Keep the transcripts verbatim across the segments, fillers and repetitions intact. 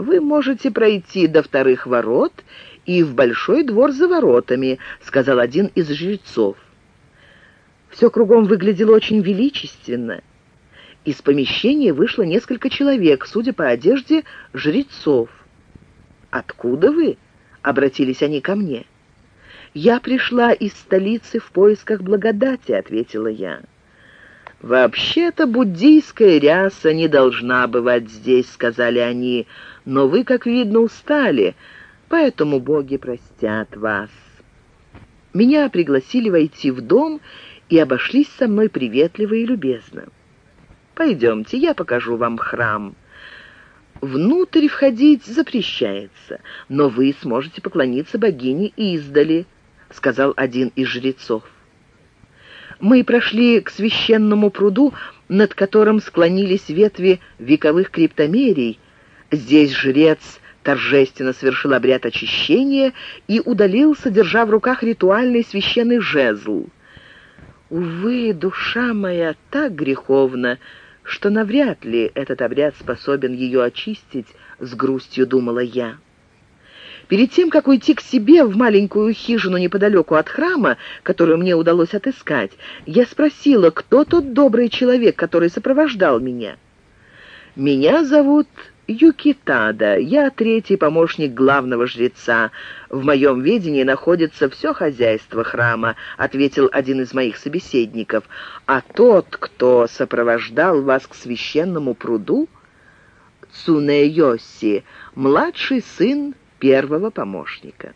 Вы можете пройти до вторых ворот и в большой двор за воротами», — сказал один из жрецов. Все кругом выглядело очень величественно. Из помещения вышло несколько человек, судя по одежде, жрецов. «Откуда вы?» — обратились они ко мне. «Я пришла из столицы в поисках благодати», — ответила я. «Вообще-то буддийская ряса не должна бывать здесь», — сказали они, «но вы, как видно, устали, поэтому боги простят вас». Меня пригласили войти в дом и обошлись со мной приветливо и любезно. «Пойдемте, я покажу вам храм. Внутрь входить запрещается, но вы сможете поклониться богине издали», — сказал один из жрецов. Мы прошли к священному пруду, над которым склонились ветви вековых криптомерий. Здесь жрец торжественно совершил обряд очищения и удалился, держа в руках ритуальный священный жезл. Увы, душа моя так греховна, что навряд ли этот обряд способен ее очистить, с грустью думала я. Перед тем, как уйти к себе в маленькую хижину неподалеку от храма, которую мне удалось отыскать, я спросила, кто тот добрый человек, который сопровождал меня. «Меня зовут Юкитада, я третий помощник главного жреца. В моем ведении находится все хозяйство храма», — ответил один из моих собеседников. «А тот, кто сопровождал вас к священному пруду, Цунэйоси, младший сын первого помощника».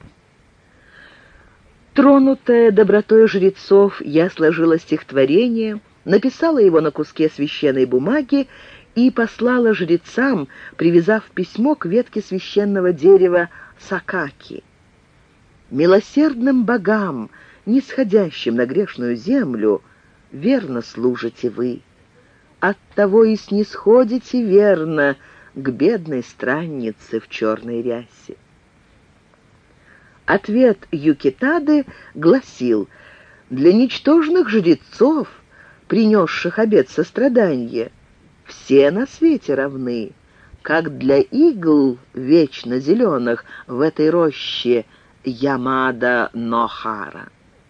Тронутая добротой жрецов, я сложила стихотворение, написала его на куске священной бумаги и послала жрецам, привязав письмо к ветке священного дерева сакаки. «Милосердным богам, нисходящим на грешную землю, верно служите вы. Оттого и снисходите верно к бедной страннице в черной рясе». Ответ Юкитады гласил: «Для ничтожных жрецов, принесших обет сострадания, все на свете равны, как для игл вечно зеленых в этой роще Ямада-Нохара».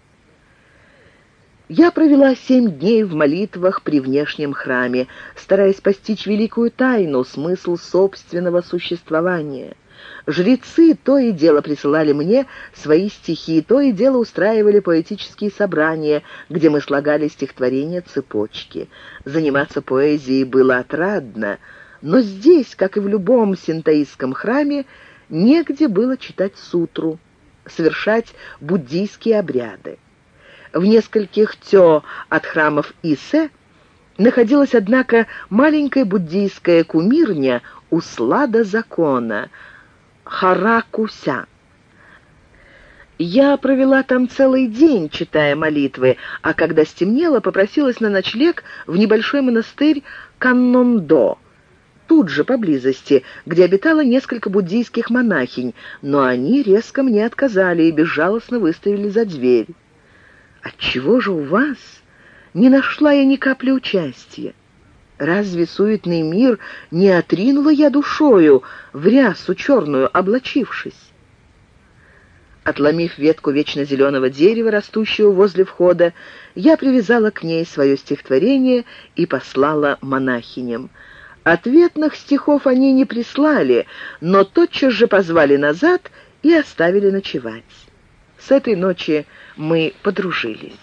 Я провела семь дней в молитвах при внешнем храме, стараясь постичь великую тайну, смысл собственного существования. Жрецы то и дело присылали мне свои стихи, то и дело устраивали поэтические собрания, где мы слагали стихотворения цепочки. Заниматься поэзией было отрадно, но здесь, как и в любом синтоистском храме, негде было читать сутру, совершать буддийские обряды. В нескольких тё от храмов Исе находилась, однако, маленькая буддийская кумирня Услада закона — Харакуся. Я провела там целый день, читая молитвы, а когда стемнело, попросилась на ночлег в небольшой монастырь Каннондо, тут же поблизости, где обитало несколько буддийских монахинь, но они резко мне отказали и безжалостно выставили за дверь. «Отчего же у вас не нашла я ни капли участия? Разве суетный мир не отринула я душою, в рясу черную облачившись?» Отломив ветку вечно зеленого дерева, растущего возле входа, я привязала к ней свое стихотворение и послала монахиням. Ответных стихов они не прислали, но тотчас же позвали назад и оставили ночевать. С этой ночи мы подружились.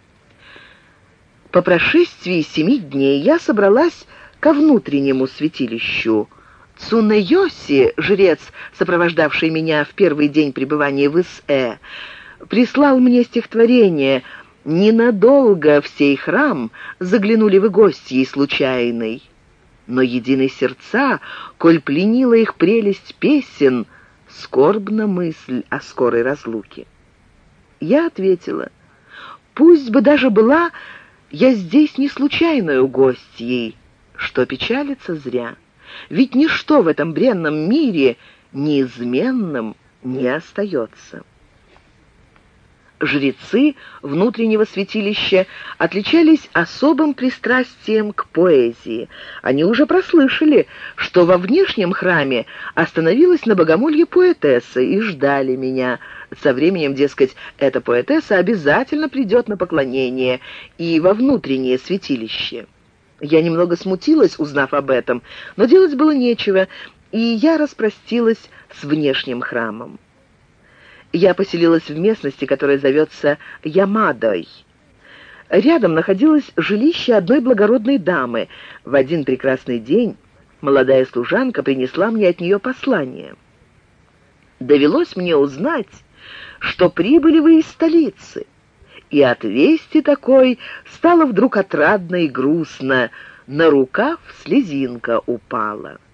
По прошествии семи дней я собралась ко внутреннему святилищу. Цунэйоси, жрец, сопровождавший меня в первый день пребывания в Ис-э, прислал мне стихотворение «Ненадолго в сей храм заглянули вы гостьей случайной, но едины сердца, коль пленила их прелесть песен, скорбна мысль о скорой разлуке». Я ответила: «Пусть бы даже была я здесь не случайною гостьей, что печалиться зря, ведь ничто в этом бренном мире неизменным не остается». Жрецы внутреннего святилища отличались особым пристрастием к поэзии. Они уже прослышали, что во внешнем храме остановилась на богомолье поэтесса, и ждали меня. Со временем, дескать, эта поэтесса обязательно придет на поклонение и во внутреннее святилище. Я немного смутилась, узнав об этом, но делать было нечего, и я распростилась с внешним храмом. Я поселилась в местности, которая зовется Ямадой. Рядом находилось жилище одной благородной дамы. В один прекрасный день молодая служанка принесла мне от нее послание. Довелось мне узнать, что прибыли вы из столицы, и от вести такой стало вдруг отрадно и грустно, на рукав слезинка упала.